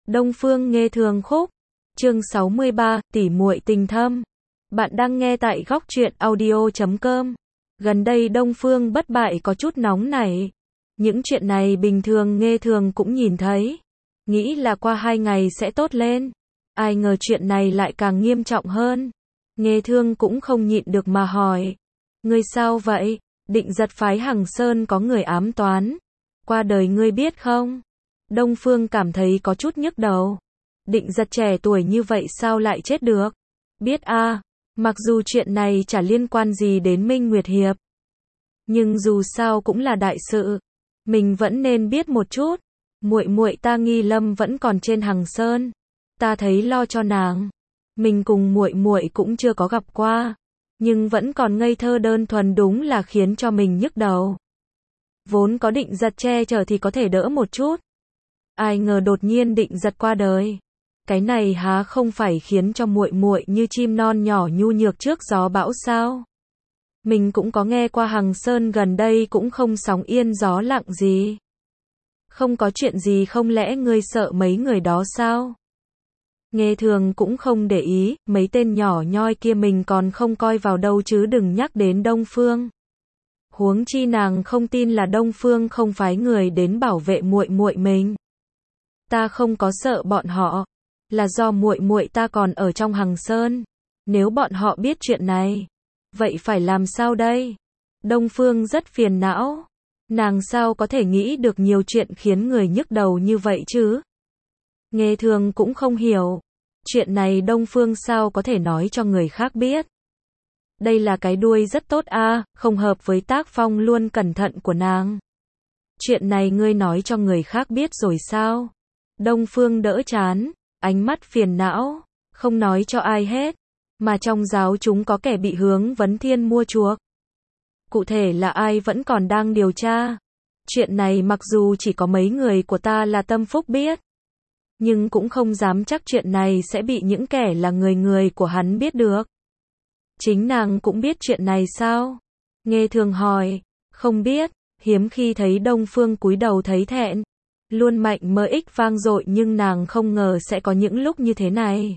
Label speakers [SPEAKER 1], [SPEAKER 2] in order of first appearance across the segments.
[SPEAKER 1] Đông Phương Nghê Thường Khúc. Chương 63, tỉ muội tình thâm. Bạn đang nghe tại góc truyện audio.com. Gần đây Đông Phương Bất Bại có chút nóng nảy. Những chuyện này bình thường Nghê Thường cũng nhìn thấy. Nghĩ là qua 2 ngày sẽ tốt lên. Ai ngờ chuyện này lại càng nghiêm trọng hơn. Nghê Thường cũng không nhịn được mà hỏi. Ngươi sao vậy? Định Giật phái Hằng Sơn có người ám toán. Qua đời ngươi biết không? Đông Phương cảm thấy có chút nhức đầu. Định Giật trẻ tuổi như vậy sao lại chết được? Biết a, mặc dù chuyện này chả liên quan gì đến Minh Nguyệt Hiệp. Nhưng dù sao cũng là đại sự. Mình vẫn nên biết một chút. Muội muội ta Nghi Lâm vẫn còn trên Hằng Sơn. Ta thấy lo cho nàng. Mình cùng muội muội cũng chưa có gặp qua. Nhưng vẫn còn ngây thơ đơn thuần đúng là khiến cho mình nhức đầu. Vốn có Định Giật che chở thì có thể đỡ một chút. Ai ngờ đột nhiên Định Giật qua đời. Cái này há không phải khiến cho muội muội như chim non nhỏ nhu nhược trước gió bão sao? Mình cũng có nghe qua Hằng Sơn gần đây cũng không sóng yên gió lặng gì. Không có chuyện gì không lẽ ngươi sợ mấy người đó sao? Nghê Thường cũng không để ý, mấy tên nhỏ nhoi kia mình còn không coi vào đâu chứ đừng nhắc đến Đông Phương. Huống chi nàng không tin là Đông Phương không phái người đến bảo vệ muội muội mình. Ta không có sợ bọn họ, là do muội muội ta còn ở trong Hằng Sơn. Nếu bọn họ biết chuyện này, vậy phải làm sao đây? Đông Phương rất phiền não. Nàng sao có thể nghĩ được nhiều chuyện khiến người nhức đầu như vậy chứ? Nghê Thường cũng không hiểu. Chuyện này Đông Phương sao có thể nói cho người khác biết? Đây là cái đuôi rất tốt a, không hợp với tác phong luôn cẩn thận của nàng. Chuyện này ngươi nói cho người khác biết rồi sao? Đông Phương đỡ chán, ánh mắt phiền não, không nói cho ai hết. Mà trong giáo chúng có kẻ bị Hướng Vấn Thiên mua chuộc. Cụ thể là ai vẫn còn đang điều tra. Chuyện này mặc dù chỉ có mấy người của ta là tâm phúc biết. Nhưng cũng không dám chắc chuyện này sẽ bị những kẻ là người của hắn biết được. Chính nàng cũng biết chuyện này sao? Nghê Thường hỏi. Không biết, hiếm khi thấy Đông Phương cúi đầu thấy thẹn. Luôn mạnh mơ ích vang dội nhưng nàng không ngờ sẽ có những lúc như thế này.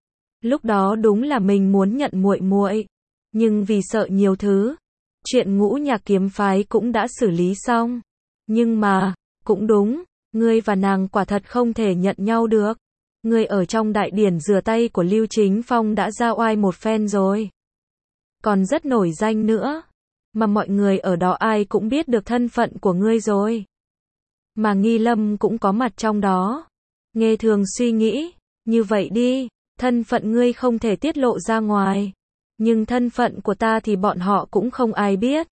[SPEAKER 1] Lúc đó đúng là mình muốn nhận muội muội, nhưng vì sợ nhiều thứ, chuyện Ngũ Nhạc kiếm phái cũng đã xử lý xong. Nhưng mà, cũng đúng, ngươi và nàng quả thật không thể nhận nhau được. Ngươi ở trong đại điển rửa tay của Lưu Chính Phong đã ra oai một phen rồi. Còn rất nổi danh nữa. Mà mọi người ở đó ai cũng biết được thân phận của ngươi rồi. Mà Nghi Lâm cũng có mặt trong đó. Nghê Thường suy nghĩ, như vậy đi, thân phận ngươi không thể tiết lộ ra ngoài. Nhưng thân phận của ta thì bọn họ cũng không ai biết.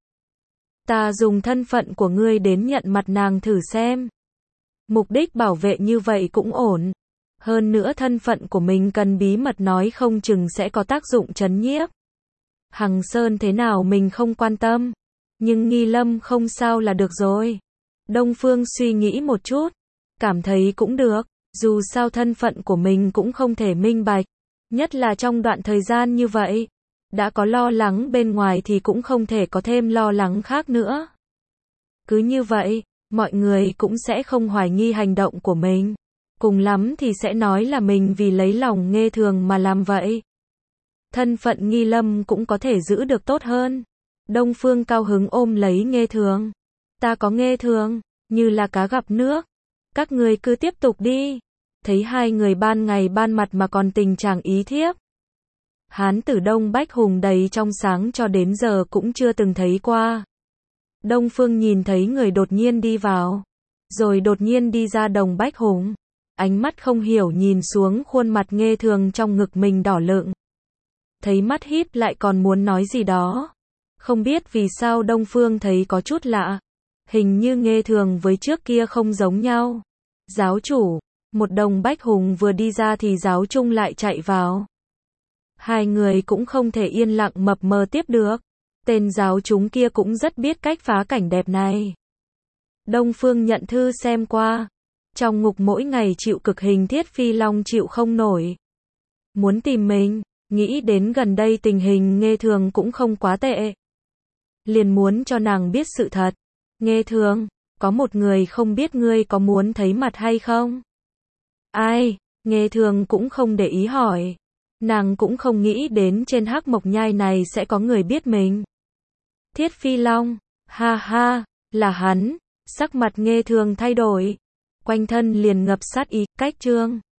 [SPEAKER 1] Ta dùng thân phận của ngươi đến nhận mặt nàng thử xem. Mục đích bảo vệ như vậy cũng ổn. Hơn nữa thân phận của mình cần bí mật nói không chừng sẽ có tác dụng trấn nhiếp. Hằng Sơn thế nào mình không quan tâm. Nhưng Nghi Lâm không sao là được rồi. Đông Phương suy nghĩ một chút. Cảm thấy cũng được. Dù sao thân phận của mình cũng không thể minh bạch. Nhất là trong đoạn thời gian như vậy. Đã có lo lắng bên ngoài thì cũng không thể có thêm lo lắng khác nữa. Cứ như vậy, mọi người cũng sẽ không hoài nghi hành động của mình. Cùng lắm thì sẽ nói là mình vì lấy lòng Nghê Thường mà làm vậy. Thân phận Nghi Lâm cũng có thể giữ được tốt hơn. Đông Phương cao hứng ôm lấy Nghê Thường. Ta có Nghê Thường, như là cá gặp nước. Các người cứ tiếp tục đi. Thấy hai người ban ngày ban mặt mà còn tình trạng ý thiếp. Hán tử Đông Bách Hùng đầy trong sáng cho đến giờ cũng chưa từng thấy qua. Đông Phương nhìn thấy người đột nhiên đi vào. Rồi đột nhiên đi ra Đông Bách Hùng. Ánh mắt không hiểu nhìn xuống khuôn mặt Nghê Thường trong ngực mình đỏ lựng. Thấy mắt híp lại còn muốn nói gì đó. Không biết vì sao Đông Phương thấy có chút lạ. Hình như Nghê Thường với trước kia không giống nhau. Giáo chủ, một Đông Bách Hùng vừa đi ra thì giáo trung lại chạy vào. Hai người cũng không thể yên lặng mập mờ tiếp được. Tên giáo chúng kia cũng rất biết cách phá cảnh đẹp này. Đông Phương nhận thư xem qua. Trong ngục mỗi ngày chịu cực hình Thiết Phi Long chịu không nổi. Muốn tìm mình, nghĩ đến gần đây tình hình Nghê Thường cũng không quá tệ. Liền muốn cho nàng biết sự thật. Nghê Thường, có một người không biết ngươi có muốn thấy mặt hay không? Ai? Nghe Thường cũng không để ý hỏi. Nàng cũng không nghĩ đến trên Hắc Mộc Nhai này sẽ có người biết mình. Thiết Phi Long, ha ha, là hắn. Sắc mặt Nghe Thường thay đổi, quanh thân liền ngập sát ý, cách Trương